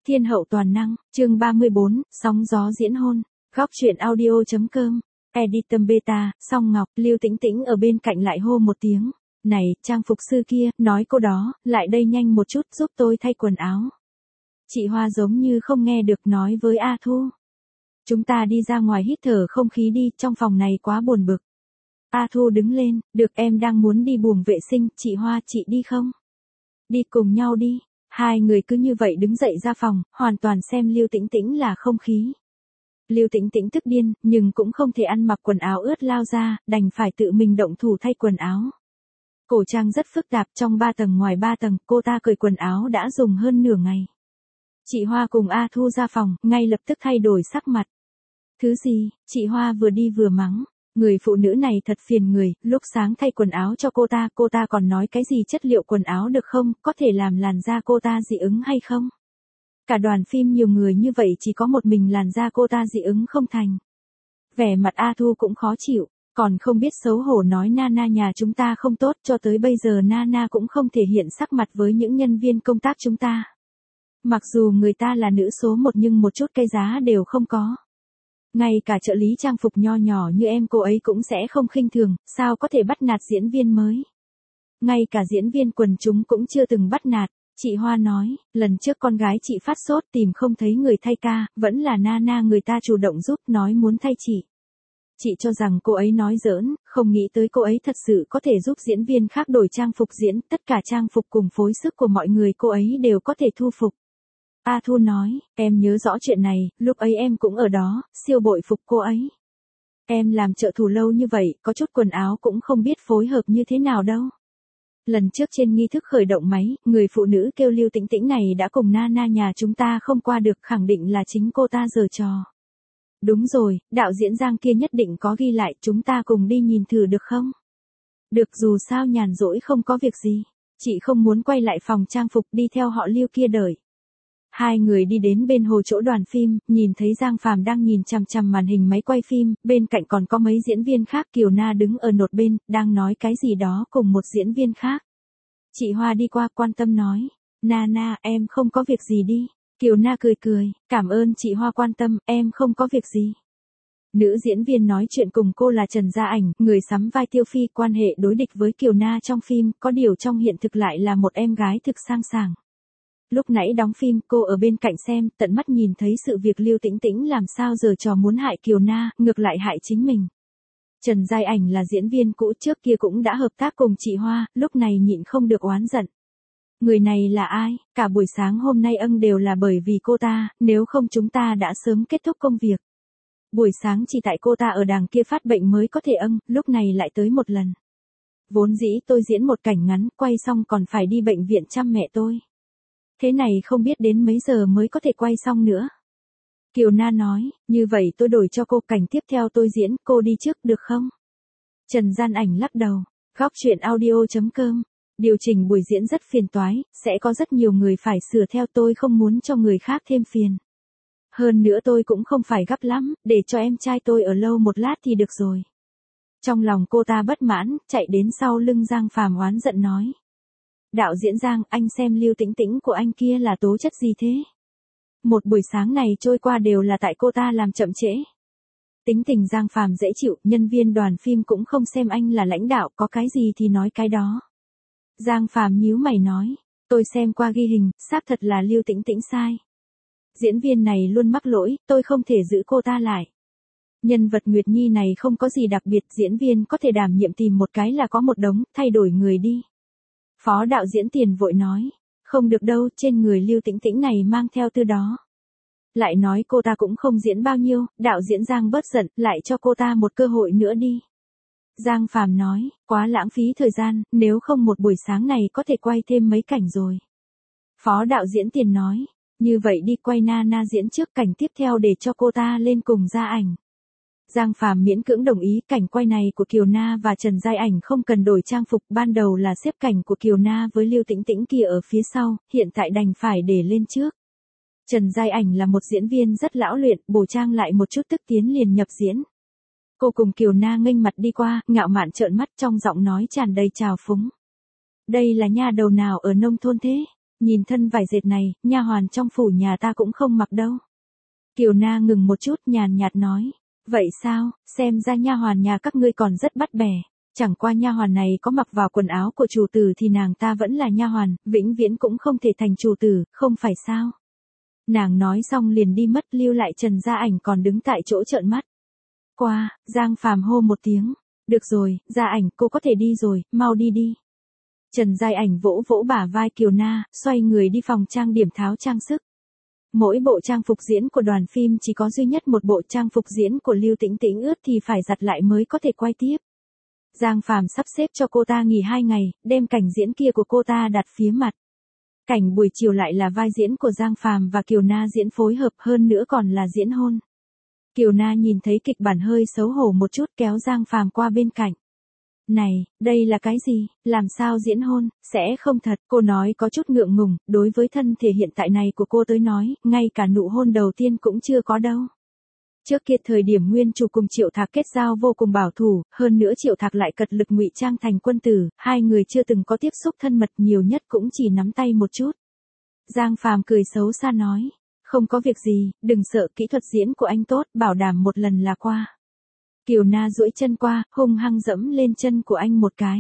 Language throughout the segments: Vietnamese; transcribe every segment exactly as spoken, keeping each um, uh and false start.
Thiên hậu toàn năng, chương ba mươi bốn, sóng gió diễn hôn, góc truyện audio.com, Editum Beta, Song Ngọc, Lưu Tĩnh Tĩnh ở bên cạnh lại hô một tiếng, này, trang phục sư kia, nói cô đó, lại đây nhanh một chút giúp tôi thay quần áo. Chị Hoa giống như không nghe được nói với A Thu. Chúng ta đi ra ngoài hít thở không khí đi, trong phòng này quá buồn bực. A Thu đứng lên, được em đang muốn đi buồng vệ sinh, chị Hoa chị đi không? Đi cùng nhau đi. Hai người cứ như vậy đứng dậy ra phòng, hoàn toàn xem Lưu Tĩnh Tĩnh là không khí. Lưu Tĩnh Tĩnh tức điên, nhưng cũng không thể ăn mặc quần áo ướt lao ra, đành phải tự mình động thủ thay quần áo. Cổ trang rất phức tạp, trong ba tầng ngoài ba tầng, cô ta cởi quần áo đã dùng hơn nửa ngày. Chị Hoa cùng A Thu ra phòng, ngay lập tức thay đổi sắc mặt. Thứ gì, chị Hoa vừa đi vừa mắng. Người phụ nữ này thật phiền người, lúc sáng thay quần áo cho cô ta, cô ta còn nói cái gì chất liệu quần áo được không, có thể làm làn da cô ta dị ứng hay không? Cả đoàn phim nhiều người như vậy chỉ có một mình làn da cô ta dị ứng không thành. Vẻ mặt A Thu cũng khó chịu, còn không biết xấu hổ nói Nana nhà chúng ta không tốt, cho tới bây giờ Nana cũng không thể hiện sắc mặt với những nhân viên công tác chúng ta. Mặc dù người ta là nữ số một nhưng một chút cái giá đều không có. Ngay cả trợ lý trang phục nho nhỏ như em cô ấy cũng sẽ không khinh thường, sao có thể bắt nạt diễn viên mới. Ngay cả diễn viên quần chúng cũng chưa từng bắt nạt. Chị Hoa nói, lần trước con gái chị phát sốt tìm không thấy người thay ca, vẫn là Nana người ta chủ động giúp nói muốn thay chị. Chị cho rằng cô ấy nói giỡn, không nghĩ tới cô ấy thật sự có thể giúp diễn viên khác đổi trang phục diễn, tất cả trang phục cùng phối sức của mọi người cô ấy đều có thể thu phục. A Thu nói, em nhớ rõ chuyện này, lúc ấy em cũng ở đó, siêu bội phục cô ấy. Em làm trợ thủ lâu như vậy, có chút quần áo cũng không biết phối hợp như thế nào đâu. Lần trước trên nghi thức khởi động máy, người phụ nữ kêu Lưu Tĩnh Tĩnh này đã cùng Nana nhà chúng ta không qua được, khẳng định là chính cô ta giở trò. Đúng rồi, đạo diễn Giang kia nhất định có ghi lại, chúng ta cùng đi nhìn thử được không? Được, dù sao nhàn rỗi không có việc gì. Chị không muốn quay lại phòng trang phục đi theo họ Lưu kia đợi. Hai người đi đến bên hồ chỗ đoàn phim, nhìn thấy Giang Phàm đang nhìn chằm chằm màn hình máy quay phim, bên cạnh còn có mấy diễn viên khác, Kiều Na đứng ở nột bên, đang nói cái gì đó cùng một diễn viên khác. Chị Hoa đi qua quan tâm nói, Nana em không có việc gì đi. Kiều Na cười cười, cảm ơn chị Hoa quan tâm, em không có việc gì. Nữ diễn viên nói chuyện cùng cô là Trần Gia Ảnh, người sắm vai Tiêu Phi, quan hệ đối địch với Kiều Na trong phim, có điều trong hiện thực lại là một em gái thực sang sảng. Lúc nãy đóng phim, cô ở bên cạnh xem, tận mắt nhìn thấy sự việc Lưu Tĩnh Tĩnh làm sao giờ trò muốn hại Kiều Na, ngược lại hại chính mình. Trần Giai Ảnh là diễn viên cũ, trước kia cũng đã hợp tác cùng chị Hoa, lúc này nhịn không được oán giận. Người này là ai, cả buổi sáng hôm nay ân đều là bởi vì cô ta, nếu không chúng ta đã sớm kết thúc công việc. Buổi sáng chỉ tại cô ta ở đàng kia phát bệnh mới có thể ân, lúc này lại tới một lần. Vốn dĩ tôi diễn một cảnh ngắn, quay xong còn phải đi bệnh viện chăm mẹ tôi. Thế này không biết đến mấy giờ mới có thể quay xong nữa. Kiều Na nói, như vậy tôi đổi cho cô cảnh tiếp theo tôi diễn, cô đi trước được không? Trần Gian Ảnh lắc đầu, góc truyện audio.com, điều chỉnh buổi diễn rất phiền toái, sẽ có rất nhiều người phải sửa theo, tôi không muốn cho người khác thêm phiền. Hơn nữa tôi cũng không phải gấp lắm, để cho em trai tôi ở lâu một lát thì được rồi. Trong lòng cô ta bất mãn, chạy đến sau lưng Giang Phàm oán giận nói. Đạo diễn Giang, anh xem Lưu Tĩnh Tĩnh của anh kia là tố chất gì thế? Một buổi sáng này trôi qua đều là tại cô ta làm chậm trễ. Tính tình Giang Phàm dễ chịu, nhân viên đoàn phim cũng không xem anh là lãnh đạo, có cái gì thì nói cái đó. Giang Phàm nhíu mày nói, tôi xem qua ghi hình, xác thật là Lưu Tĩnh Tĩnh sai. Diễn viên này luôn mắc lỗi, tôi không thể giữ cô ta lại. Nhân vật Nguyệt Nhi này không có gì đặc biệt, diễn viên có thể đảm nhiệm tìm một cái là có một đống, thay đổi người đi. Phó đạo diễn Tiền vội nói, không được đâu, trên người Lưu Tĩnh Tĩnh này mang theo từ đó. Lại nói cô ta cũng không diễn bao nhiêu, đạo diễn Giang bớt giận, lại cho cô ta một cơ hội nữa đi. Giang Phàm nói, quá lãng phí thời gian, nếu không một buổi sáng này có thể quay thêm mấy cảnh rồi. Phó đạo diễn Tiền nói, như vậy đi quay Nana diễn trước, cảnh tiếp theo để cho cô ta lên cùng Gia Ảnh. Giang Phàm miễn cưỡng đồng ý, cảnh quay này của Kiều Na và Trần Giai Ảnh không cần đổi trang phục, ban đầu là xếp cảnh của Kiều Na với Lưu Tĩnh Tĩnh kia ở phía sau, hiện tại đành phải để lên trước. Trần Giai Ảnh là một diễn viên rất lão luyện, bổ trang lại một chút tức tiến liền nhập diễn. Cô cùng Kiều Na nghênh mặt đi qua, ngạo mạn trợn mắt, trong giọng nói tràn đầy trào phúng. Đây là nha đầu nào ở nông thôn thế? Nhìn thân vải dệt này, nha hoàn trong phủ nhà ta cũng không mặc đâu. Kiều Na ngừng một chút nhàn nhạt nói. Vậy sao, xem ra nha hoàn nhà các ngươi còn rất bắt bẻ. Chẳng qua nha hoàn này có mặc vào quần áo của chủ tử thì nàng ta vẫn là nha hoàn, vĩnh viễn cũng không thể thành chủ tử, không phải sao? Nàng nói xong liền đi mất, lưu lại Trần Gia Ảnh còn đứng tại chỗ trợn mắt. Qua, Giang Phàm hô một tiếng. Được rồi, Gia Ảnh, cô có thể đi rồi, mau đi đi. Trần Gia Ảnh vỗ vỗ bả vai Kiều Na, xoay người đi phòng trang điểm tháo trang sức. Mỗi bộ trang phục diễn của đoàn phim chỉ có duy nhất một bộ trang phục diễn của Lưu Tĩnh Tĩnh ướt thì phải giặt lại mới có thể quay tiếp. Giang Phàm sắp xếp cho cô ta nghỉ hai ngày, đem cảnh diễn kia của cô ta đặt phía mặt. Cảnh buổi chiều lại là vai diễn của Giang Phàm và Kiều Na diễn phối hợp, hơn nữa còn là diễn hôn. Kiều Na nhìn thấy kịch bản hơi xấu hổ một chút, kéo Giang Phàm qua bên cạnh. Này, đây là cái gì, làm sao diễn hôn, sẽ không thật, cô nói có chút ngượng ngùng, đối với thân thể hiện tại này của cô tới nói, ngay cả nụ hôn đầu tiên cũng chưa có đâu. Trước kia thời điểm Nguyên Chủ cùng Triệu Thạc kết giao vô cùng bảo thủ, hơn nữa Triệu Thạc lại cật lực ngụy trang thành quân tử, hai người chưa từng có tiếp xúc thân mật, nhiều nhất cũng chỉ nắm tay một chút. Giang Phàm cười xấu xa nói, không có việc gì, đừng sợ, kỹ thuật diễn của anh tốt, bảo đảm một lần là qua. Kiều Na duỗi chân qua, hung hăng dẫm lên chân của anh một cái.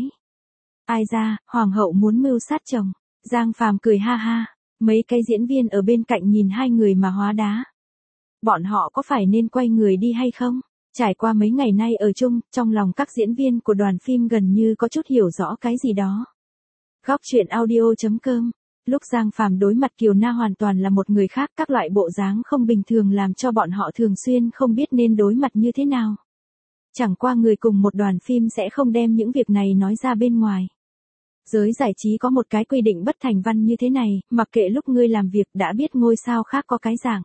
Ai ra, hoàng hậu muốn mưu sát chồng. Giang Phàm cười ha ha, mấy cái diễn viên ở bên cạnh nhìn hai người mà hóa đá. Bọn họ có phải nên quay người đi hay không? Trải qua mấy ngày nay ở chung, trong lòng các diễn viên của đoàn phim gần như có chút hiểu rõ cái gì đó. Góc truyện audio chấm com. Lúc Giang Phàm đối mặt Kiều Na hoàn toàn là một người khác, các loại bộ dáng không bình thường làm cho bọn họ thường xuyên không biết nên đối mặt như thế nào. Chẳng qua người cùng một đoàn phim sẽ không đem những việc này nói ra bên ngoài. Giới giải trí có một cái quy định bất thành văn như thế này, mặc kệ lúc ngươi làm việc đã biết ngôi sao khác có cái dạng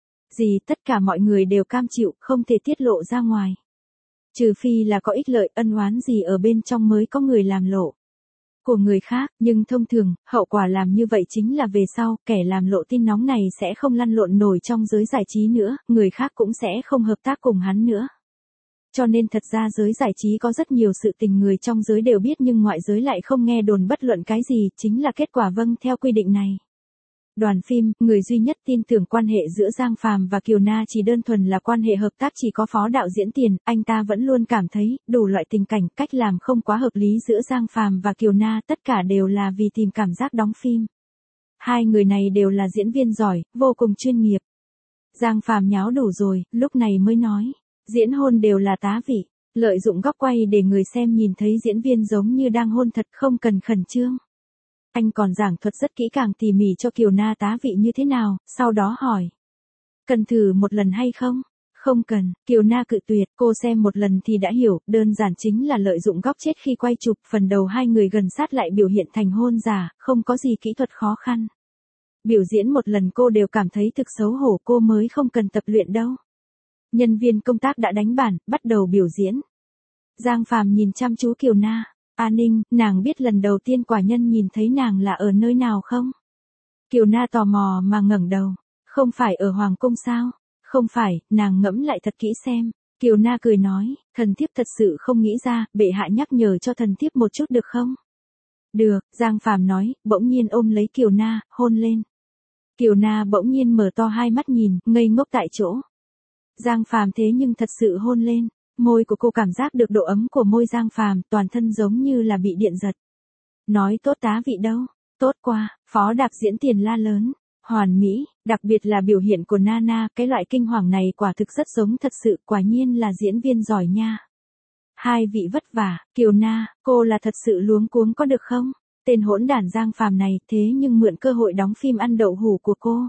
gì, tất cả mọi người đều cam chịu, không thể tiết lộ ra ngoài. Trừ phi là có ích lợi ân oán gì ở bên trong mới có người làm lộ của người khác, nhưng thông thường, hậu quả làm như vậy chính là về sau, kẻ làm lộ tin nóng này sẽ không lăn lộn nổi trong giới giải trí nữa, người khác cũng sẽ không hợp tác cùng hắn nữa. Cho nên thật ra giới giải trí có rất nhiều sự tình người trong giới đều biết nhưng ngoại giới lại không nghe đồn bất luận cái gì, chính là kết quả vâng theo quy định này. Đoàn phim, người duy nhất tin tưởng quan hệ giữa Giang Phàm và Kiều Na chỉ đơn thuần là quan hệ hợp tác, chỉ có phó đạo diễn Tiền, anh ta vẫn luôn cảm thấy, đủ loại tình cảnh, cách làm không quá hợp lý giữa Giang Phàm và Kiều Na, tất cả đều là vì tìm cảm giác đóng phim. Hai người này đều là diễn viên giỏi, vô cùng chuyên nghiệp. Giang Phàm nháo đủ rồi, lúc này mới nói, diễn hôn đều là tá vị, lợi dụng góc quay để người xem nhìn thấy diễn viên giống như đang hôn thật, không cần khẩn trương. Anh còn giảng thuật rất kỹ càng tỉ mỉ cho Kiều Na tá vị như thế nào, sau đó hỏi. Cần thử một lần hay không? Không cần, Kiều Na cự tuyệt, cô xem một lần thì đã hiểu, đơn giản chính là lợi dụng góc chết khi quay chụp, phần đầu hai người gần sát lại biểu hiện thành hôn giả, không có gì kỹ thuật khó khăn. Biểu diễn một lần cô đều cảm thấy thực xấu hổ, cô mới không cần tập luyện đâu. Nhân viên công tác đã đánh bản, bắt đầu biểu diễn. Giang Phàm nhìn chăm chú Kiều Na. A Ninh, nàng biết lần đầu tiên quả nhân nhìn thấy nàng là ở nơi nào không? Kiều Na tò mò mà ngẩng đầu. Không phải ở Hoàng Cung sao? Không phải, nàng ngẫm lại thật kỹ xem. Kiều Na cười nói, thần thiếp thật sự không nghĩ ra, bệ hạ nhắc nhở cho thần thiếp một chút được không? Được, Giang Phàm nói, bỗng nhiên ôm lấy Kiều Na, hôn lên. Kiều Na bỗng nhiên mở to hai mắt nhìn, ngây ngốc tại chỗ. Giang Phàm thế nhưng thật sự hôn lên. Môi của cô cảm giác được độ ấm của môi Giang Phàm, toàn thân giống như là bị điện giật. Nói tốt tá vị đâu, tốt quá, phó đạp diễn Tiền la lớn, hoàn mỹ, đặc biệt là biểu hiện của Nana, cái loại kinh hoàng này quả thực rất giống thật sự, quả nhiên là diễn viên giỏi nha. Hai vị vất vả, Kiều Na, cô là thật sự luống cuống có được không? Tên hỗn đản Giang Phàm này thế nhưng mượn cơ hội đóng phim ăn đậu hủ của cô.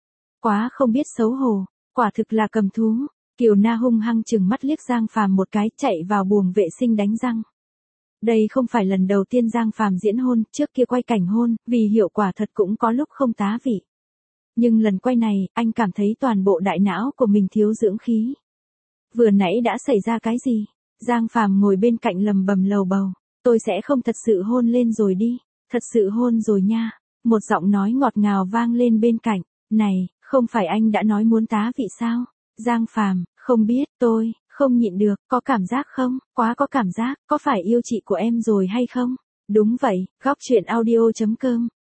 Quá không biết xấu hổ, quả thực là cầm thú. Kiều Na hung hăng chừng mắt liếc Giang Phàm một cái, chạy vào buồng vệ sinh đánh răng. Đây không phải lần đầu tiên Giang Phàm diễn hôn, trước kia quay cảnh hôn, vì hiệu quả thật cũng có lúc không tá vị. Nhưng lần quay này, anh cảm thấy toàn bộ đại não của mình thiếu dưỡng khí. Vừa nãy đã xảy ra cái gì? Giang Phàm ngồi bên cạnh lầm bầm lầu bầu, tôi sẽ không thật sự hôn lên rồi đi, thật sự hôn rồi nha. Một giọng nói ngọt ngào vang lên bên cạnh, này, không phải anh đã nói muốn tá vị sao? Giang Phàm, không biết, tôi, không nhịn được, có cảm giác không, quá có cảm giác, có phải yêu chị của em rồi hay không? Đúng vậy, góc truyện audio chấm com.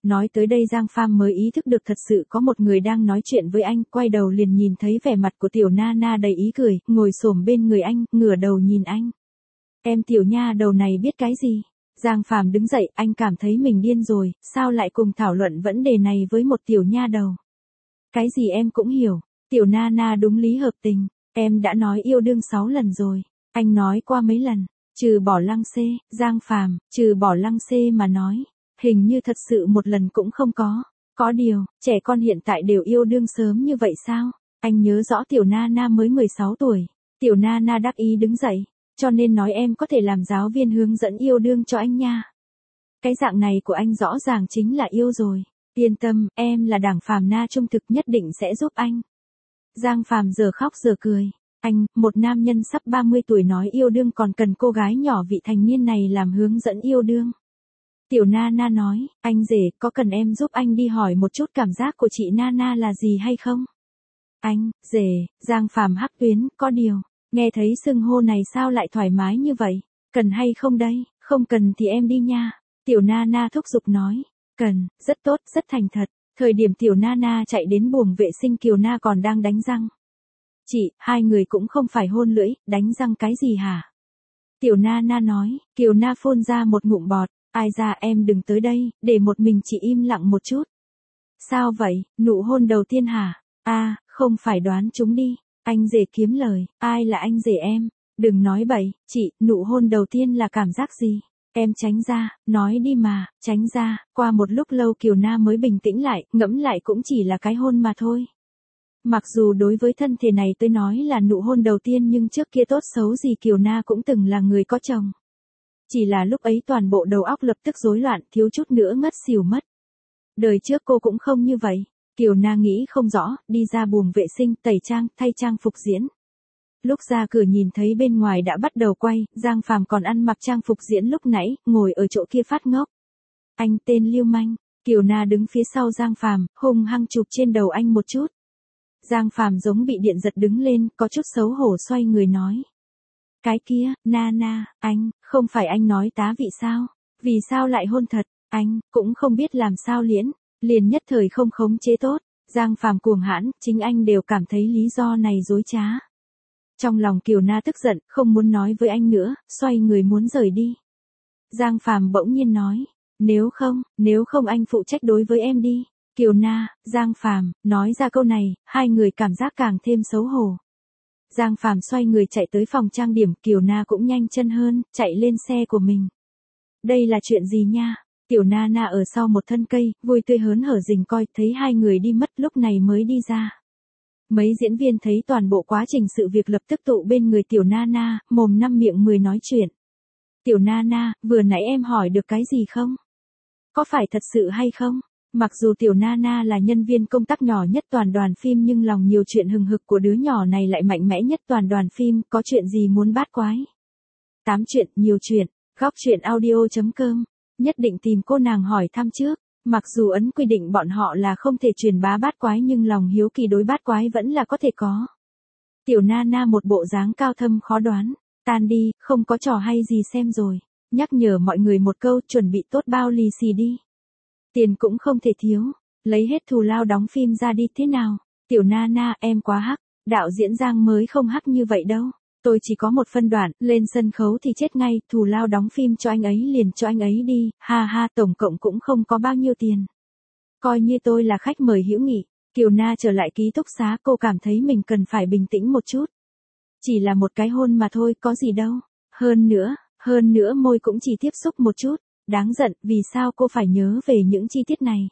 Nói tới đây Giang Phàm mới ý thức được thật sự có một người đang nói chuyện với anh, quay đầu liền nhìn thấy vẻ mặt của tiểu Nana đầy ý cười, ngồi xổm bên người anh, ngửa đầu nhìn anh. Em tiểu nha đầu này biết cái gì? Giang Phàm đứng dậy, anh cảm thấy mình điên rồi, sao lại cùng thảo luận vấn đề này với một tiểu nha đầu? Cái gì em cũng hiểu, tiểu Nana đúng lý hợp tình, em đã nói yêu đương sáu lần rồi, anh nói qua mấy lần, trừ bỏ Lăng Xê, Giang Phàm, trừ bỏ Lăng Xê mà nói, hình như thật sự một lần cũng không có. Có điều, trẻ con hiện tại đều yêu đương sớm như vậy sao? Anh nhớ rõ tiểu Nana mới mười sáu tuổi, tiểu Nana đắc ý đứng dậy, cho nên nói em có thể làm giáo viên hướng dẫn yêu đương cho anh nha. Cái dạng này của anh rõ ràng chính là yêu rồi. Yên tâm, em là đảng Phàm Na trung thực nhất định sẽ giúp anh. Giang Phàm giờ khóc giờ cười. Anh, một nam nhân sắp ba mươi tuổi nói yêu đương còn cần cô gái nhỏ vị thành niên này làm hướng dẫn yêu đương. Tiểu Nana nói, anh rể, có cần em giúp anh đi hỏi một chút cảm giác của chị Nana là gì hay không? Anh, rể, Giang Phàm hắc tuyến, có điều, nghe thấy xưng hô này sao lại thoải mái như vậy? Cần hay không đây? Không cần thì em đi nha. Tiểu Nana thúc giục nói. Cần, rất tốt, rất thành thật. Thời điểm tiểu Nana chạy đến buồng vệ sinh Kiều Na còn đang đánh răng. Chị, hai người cũng không phải hôn lưỡi, đánh răng cái gì hả? Tiểu Nana nói, Kiều Na phun ra một ngụm bọt, ai ra em đừng tới đây, để một mình chị im lặng một chút. Sao vậy, nụ hôn đầu tiên hả? À, không phải đoán chúng đi, anh rể kiếm lời, ai là anh rể em? Đừng nói bậy, chị, nụ hôn đầu tiên là cảm giác gì? Em tránh ra, nói đi mà, tránh ra. Qua một lúc lâu Kiều Na mới bình tĩnh lại, ngẫm lại cũng chỉ là cái hôn mà thôi. Mặc dù đối với thân thể này tôi nói là nụ hôn đầu tiên nhưng trước kia tốt xấu gì Kiều Na cũng từng là người có chồng. Chỉ là lúc ấy toàn bộ đầu óc lập tức rối loạn, thiếu chút nữa ngất xỉu mất. Đời trước cô cũng không như vậy. Kiều Na nghĩ không rõ, đi ra buồng vệ sinh, tẩy trang, thay trang phục diễn. Lúc ra cửa nhìn thấy bên ngoài đã bắt đầu quay, Giang Phàm còn ăn mặc trang phục diễn lúc nãy, ngồi ở chỗ kia phát ngốc. Anh tên lưu manh. Kiều Na đứng phía sau Giang Phàm, hung hăng chụp trên đầu anh một chút. Giang Phàm giống bị điện giật đứng lên, có chút xấu hổ xoay người nói. Cái kia, Nana, anh, không phải anh nói tá vị sao? Vì sao lại hôn thật? Anh, cũng không biết làm sao liễn, liền nhất thời không khống chế tốt. Giang Phàm cuồng hãn, chính anh đều cảm thấy lý do này dối trá. Trong lòng Kiều Na tức giận, không muốn nói với anh nữa, xoay người muốn rời đi. Giang Phàm bỗng nhiên nói, nếu không, nếu không anh phụ trách đối với em đi. Kiều Na, Giang Phàm, nói ra câu này, hai người cảm giác càng thêm xấu hổ. Giang Phàm xoay người chạy tới phòng trang điểm, Kiều Na cũng nhanh chân hơn, chạy lên xe của mình. Đây là chuyện gì nha? Tiểu Nana ở sau một thân cây, vui tươi hớn hở rình coi, thấy hai người đi mất lúc này mới đi ra. Mấy diễn viên thấy toàn bộ quá trình sự việc lập tức tụ bên người Tiểu Nana, mồm năm miệng mười nói chuyện. Tiểu Nana, vừa nãy em hỏi được cái gì không? Có phải thật sự hay không? Mặc dù Tiểu Nana là nhân viên công tác nhỏ nhất toàn đoàn phim nhưng lòng nhiều chuyện hừng hực của đứa nhỏ này lại mạnh mẽ nhất toàn đoàn phim, có chuyện gì muốn bát quái? Tám chuyện, nhiều chuyện, góc chuyện audio chấm com, nhất định tìm cô nàng hỏi thăm trước. Mặc dù ấn quy định bọn họ là không thể truyền bá bát quái nhưng lòng hiếu kỳ đối bát quái vẫn là có thể có. Tiểu Nana một bộ dáng cao thâm khó đoán, tan đi, không có trò hay gì xem rồi. Nhắc nhở mọi người một câu, chuẩn bị tốt bao lì xì đi. Tiền cũng không thể thiếu, lấy hết thù lao đóng phim ra đi thế nào. Tiểu Nana, em quá hắc, đạo diễn Giang mới không hắc như vậy đâu. Tôi chỉ có một phân đoạn, lên sân khấu thì chết ngay, thù lao đóng phim cho anh ấy liền cho anh ấy đi, ha ha, tổng cộng cũng không có bao nhiêu tiền. Coi như tôi là khách mời hữu nghị. Kiều Na trở lại ký túc xá, cô cảm thấy mình cần phải bình tĩnh một chút. Chỉ là một cái hôn mà thôi, có gì đâu. Hơn nữa, hơn nữa môi cũng chỉ tiếp xúc một chút. Đáng giận, vì sao cô phải nhớ về những chi tiết này?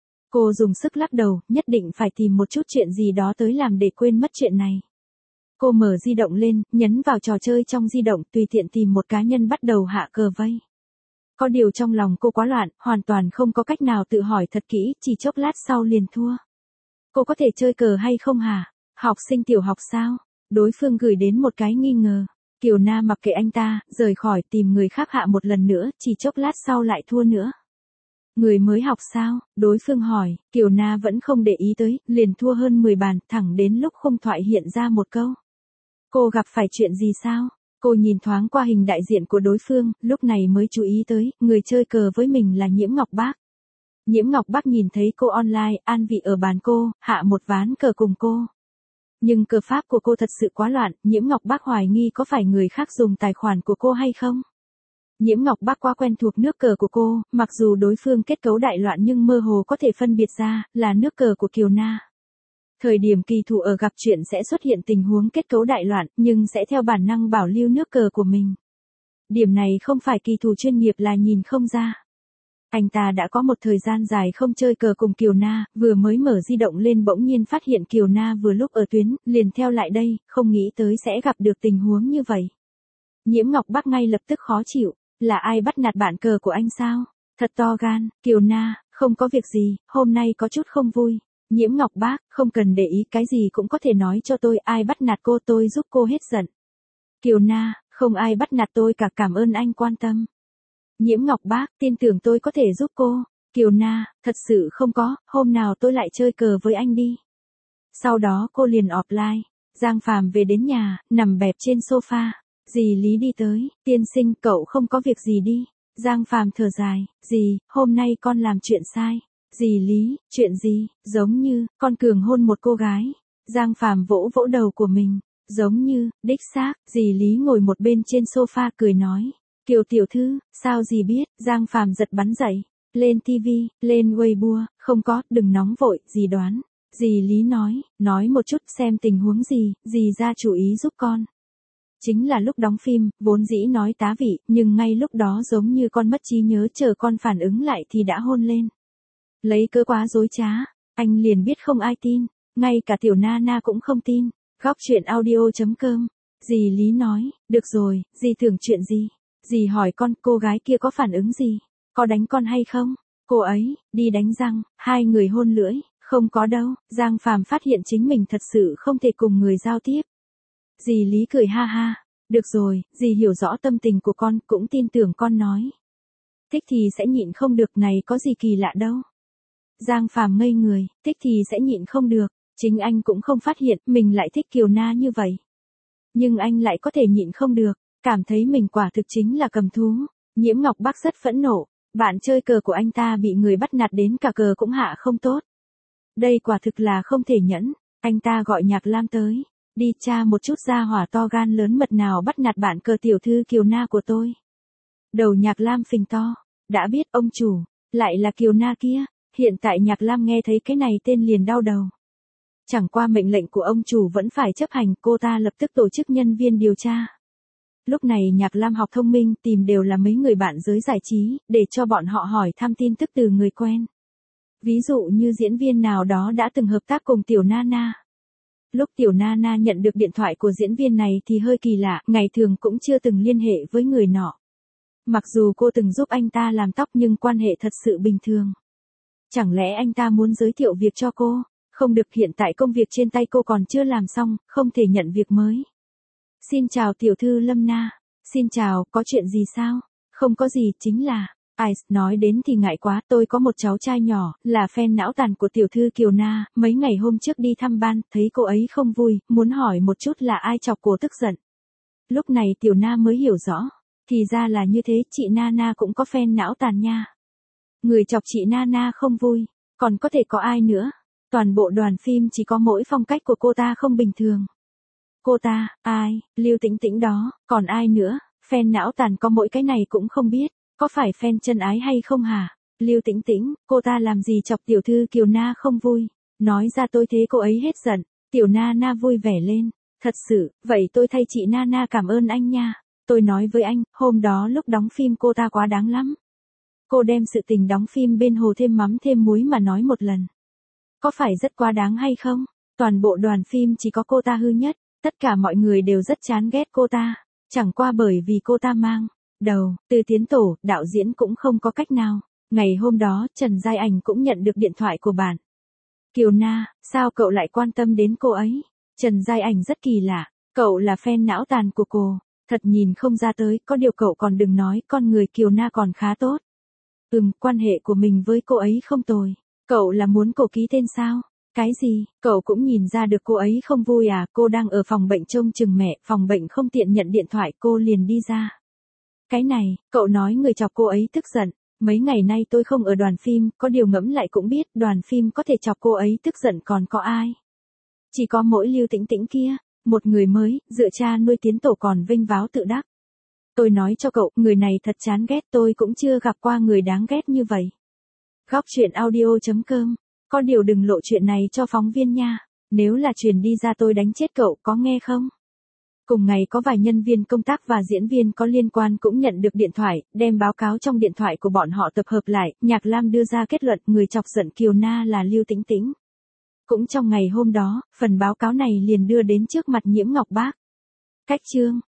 Cô dùng sức lắc đầu, nhất định phải tìm một chút chuyện gì đó tới làm để quên mất chuyện này. Cô mở di động lên, nhấn vào trò chơi trong di động, tùy tiện tìm một cá nhân bắt đầu hạ cờ vây. Có điều trong lòng cô quá loạn, hoàn toàn không có cách nào tự hỏi thật kỹ, chỉ chốc lát sau liền thua. Cô có thể chơi cờ hay không hả? Học sinh tiểu học sao? Đối phương gửi đến một cái nghi ngờ. Kiều Na mặc kệ anh ta, rời khỏi tìm người khác hạ một lần nữa, chỉ chốc lát sau lại thua nữa. Người mới học sao? Đối phương hỏi, Kiều Na vẫn không để ý tới, liền thua hơn mười bàn, thẳng đến lúc khung thoại hiện ra một câu. Cô gặp phải chuyện gì sao? Cô nhìn thoáng qua hình đại diện của đối phương, lúc này mới chú ý tới, người chơi cờ với mình là Nhiễm Ngọc Bác. Nhiễm Ngọc Bắc nhìn thấy cô online, an vị ở bàn cô, hạ một ván cờ cùng cô. Nhưng cờ pháp của cô thật sự quá loạn, Nhiễm Ngọc Bắc hoài nghi có phải người khác dùng tài khoản của cô hay không. Nhiễm Ngọc Bắc quá quen thuộc nước cờ của cô, mặc dù đối phương kết cấu đại loạn nhưng mơ hồ có thể phân biệt ra, là nước cờ của Kiều Na. Thời điểm kỳ thủ ở gặp chuyện sẽ xuất hiện tình huống kết cấu đại loạn, nhưng sẽ theo bản năng bảo lưu nước cờ của mình. Điểm này không phải kỳ thủ chuyên nghiệp là nhìn không ra. Anh ta đã có một thời gian dài không chơi cờ cùng Kiều Na, vừa mới mở di động lên bỗng nhiên phát hiện Kiều Na vừa lúc ở tuyến, liền theo lại đây, không nghĩ tới sẽ gặp được tình huống như vậy. Nhiễm Ngọc Bắc ngay lập tức khó chịu, là ai bắt nạt bạn cờ của anh sao? Thật to gan, Kiều Na, không có việc gì, hôm nay có chút không vui. Nhiễm Ngọc Bắc, không cần để ý, cái gì cũng có thể nói cho tôi, ai bắt nạt cô tôi giúp cô hết giận. Kiều Na, không ai bắt nạt tôi cả, cảm ơn anh quan tâm. Nhiễm Ngọc Bắc, tin tưởng tôi có thể giúp cô. Kiều Na, thật sự không có, hôm nào tôi lại chơi cờ với anh đi. Sau đó cô liền offline. Giang Phàm về đến nhà, nằm bẹp trên sofa. Dì Lý đi tới, tiên sinh, cậu không có việc gì đi. Giang Phàm thở dài, dì, hôm nay con làm chuyện sai. Dì Lý, chuyện gì? Giống như, con cường hôn một cô gái. Giang Phàm vỗ vỗ đầu của mình. Giống như, đích xác, dì Lý ngồi một bên trên sofa cười nói. Kiều tiểu thư, sao dì biết? Giang Phàm giật bắn dậy. Lên ti vi, lên Weibo, không có, đừng nóng vội, dì đoán. Dì Lý nói, nói một chút xem tình huống gì, dì ra chủ ý giúp con. Chính là lúc đóng phim, vốn dĩ nói tá vị, nhưng ngay lúc đó giống như con mất trí nhớ, chờ con phản ứng lại thì đã hôn lên. Lấy cớ quá dối trá, anh liền biết không ai tin, ngay cả tiểu Na Na cũng không tin. Góc chuyện audio chấm com. Dì Lý nói, được rồi, dì tưởng chuyện gì? Dì hỏi con, cô gái kia có phản ứng gì? Có đánh con hay không? Cô ấy, đi đánh răng, hai người hôn lưỡi, không có đâu. Giang Phàm phát hiện chính mình thật sự không thể cùng người giao tiếp. Dì Lý cười ha ha, được rồi, dì hiểu rõ tâm tình của con, cũng tin tưởng con nói. Thích thì sẽ nhịn không được, này có gì kỳ lạ đâu. Giang Phàm ngây người, thích thì sẽ nhịn không được, chính anh cũng không phát hiện mình lại thích Kiều Na như vậy. Nhưng anh lại có thể nhịn không được, cảm thấy mình quả thực chính là cầm thú. Nhiễm Ngọc Bắc rất phẫn nộ, bạn chơi cờ của anh ta bị người bắt nạt đến cả cờ cũng hạ không tốt. Đây quả thực là không thể nhẫn, anh ta gọi Nhạc Lam tới. Đi tra một chút ra hỏa to gan lớn mật nào bắt nạt bạn cờ tiểu thư Kiều Na của tôi. Đầu Nhạc Lam phình to, đã biết ông chủ, lại là Kiều Na kia, hiện tại Nhạc Lam nghe thấy cái này tên liền đau đầu. Chẳng qua mệnh lệnh của ông chủ vẫn phải chấp hành, cô ta lập tức tổ chức nhân viên điều tra. Lúc này Nhạc Lam học thông minh, tìm đều là mấy người bạn giới giải trí, để cho bọn họ hỏi thăm tin tức từ người quen. Ví dụ như diễn viên nào đó đã từng hợp tác cùng tiểu Na Na. Lúc tiểu Na Na nhận được điện thoại của diễn viên này thì hơi kỳ lạ, ngày thường cũng chưa từng liên hệ với người nọ. Mặc dù cô từng giúp anh ta làm tóc nhưng quan hệ thật sự bình thường. Chẳng lẽ anh ta muốn giới thiệu việc cho cô? Không được, hiện tại công việc trên tay cô còn chưa làm xong, không thể nhận việc mới. Xin chào tiểu thư Lâm Na. Xin chào, có chuyện gì sao? Không có gì, chính là... Ice nói đến thì ngại quá, tôi có một cháu trai nhỏ, là fan não tàn của tiểu thư Kiều Na, mấy ngày hôm trước đi thăm ban, thấy cô ấy không vui, muốn hỏi một chút là ai chọc cô tức giận. Lúc này tiểu Na mới hiểu rõ, thì ra là như thế, chị Na Na cũng có fan não tàn nha. Người chọc chị Na Na không vui, còn có thể có ai nữa? Toàn bộ đoàn phim chỉ có mỗi phong cách của cô ta không bình thường. Cô ta, ai, Lưu Tĩnh Tĩnh đó, còn ai nữa? Fan não tàn có mỗi cái này cũng không biết. Có phải fan chân ái hay không hả? Lưu Tĩnh Tĩnh, cô ta làm gì chọc tiểu thư Kiều Na không vui? Nói ra tôi thế cô ấy hết giận. Tiểu Na Na vui vẻ lên. Thật sự, vậy tôi thay chị Na Na cảm ơn anh nha. Tôi nói với anh, hôm đó lúc đóng phim cô ta quá đáng lắm. Cô đem sự tình đóng phim bên hồ thêm mắm thêm muối mà nói một lần. Có phải rất quá đáng hay không? Toàn bộ đoàn phim chỉ có cô ta hư nhất. Tất cả mọi người đều rất chán ghét cô ta. Chẳng qua bởi vì cô ta mang đầu, từ tiến tổ, đạo diễn cũng không có cách nào. Ngày hôm đó, Trần Giai Ảnh cũng nhận được điện thoại của bạn. Kiều Na, sao cậu lại quan tâm đến cô ấy? Trần Giai Ảnh rất kỳ lạ, cậu là fan não tàn của cô. Thật nhìn không ra tới, có điều cậu còn đừng nói, con người Kiều Na còn khá tốt. Ừm, quan hệ của mình với cô ấy không tồi. Cậu là muốn cô ký tên sao? Cái gì, cậu cũng nhìn ra được cô ấy không vui à? Cô đang ở phòng bệnh trông chừng mẹ, phòng bệnh không tiện nhận điện thoại, cô liền đi ra. Cái này, cậu nói người chọc cô ấy tức giận, Mấy ngày nay tôi không ở đoàn phim, có điều ngẫm lại cũng biết đoàn phim có thể chọc cô ấy tức giận còn có ai. Chỉ có mỗi Lưu Tĩnh Tĩnh kia, một người mới, dựa cha nuôi tiến tổ còn vênh váo tự đắc. Tôi nói cho cậu, người này thật chán ghét, tôi cũng chưa gặp qua người đáng ghét như vậy. Góc chuyện audio chấm com. Có điều đừng lộ chuyện này cho phóng viên nha. Nếu là truyền đi ra tôi đánh chết cậu, có nghe không? Cùng ngày có vài nhân viên công tác và diễn viên có liên quan cũng nhận được điện thoại, đem báo cáo trong điện thoại của bọn họ tập hợp lại, Nhạc Lam đưa ra kết luận người chọc giận Kiều Na là Lưu Tĩnh Tĩnh. Cũng trong ngày hôm đó, phần báo cáo này liền đưa đến trước mặt Nhiễm Ngọc Bác. Cách chương